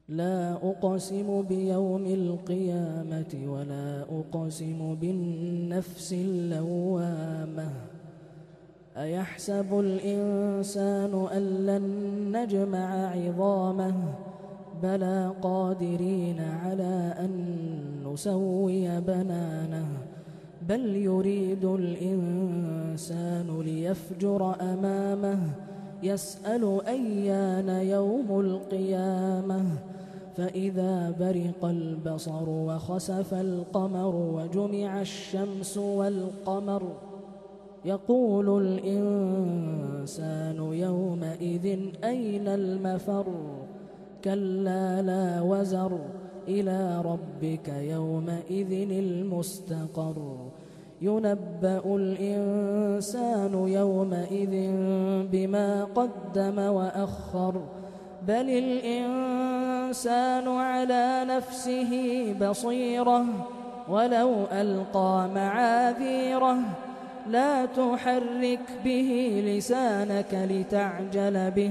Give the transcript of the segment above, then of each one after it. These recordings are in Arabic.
لا أقسم بيوم القيامة ولا أقسم بالنفس اللوامة أيحسب الإنسان أن لن نجمع عظامه بلى قادرين على أن نسوي بنانه بل يريد الإنسان ليفجر أمامه يسأل أيان يوم القيامة فإذا برق البصر وخسف القمر وجمع الشمس والقمر يقول الإنسان يومئذ أين المفر كلا لا وزر إلى ربك يومئذ المستقر ينبأ الإنسان يومئذ بما قدم وأخر بل الإنسان على نفسه بصيرة ولو ألقى معاذيره لا تحرك به لسانك لتعجل به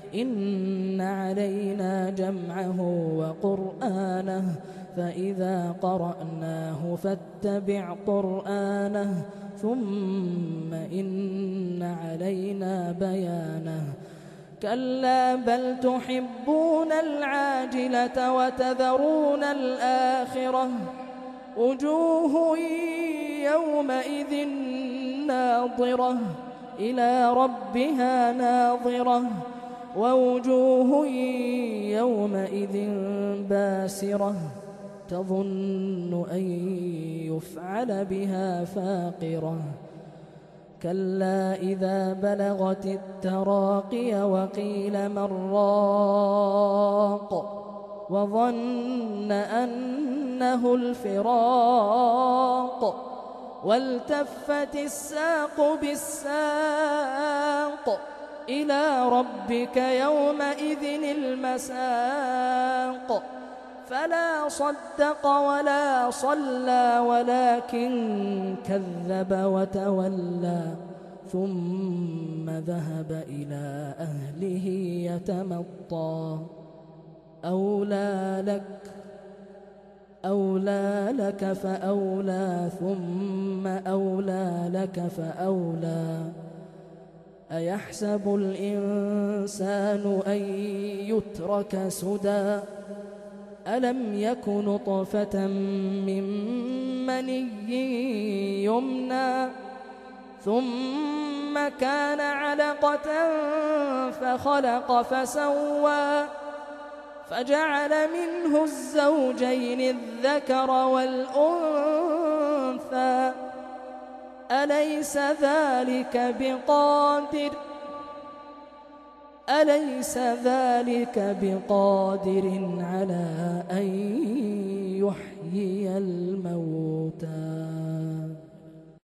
إن علينا جمعه وقرآنه فإذا قرأناه فاتبع قرآنه ثم إن علينا بيانه كلا بل تحبون العاجلة وتذرون الآخرة وجوه يومئذ ناظرة إلى ربها ناظرة ووجوه يومئذ باسرة تظن أن يفعل بها فاقرة كلا إذا بلغت التراقي وقيل من راق وظن أنه الفراق والتفت الساق بالساق إلى ربك يومئذ المساق فلا صدق ولا صلى ولكن كذب وتولى ثم ذهب إلى أهله يتمطى أولى لك فأولى ثم أولى لك فأولى أيحسب الإنسان أن يترك سدى ألم يك نطفة من مني يمنى ثم كان علقة فخلق فسوى فجعل منه الزوجين الذكر والأنثى أليس ذلك بقادر على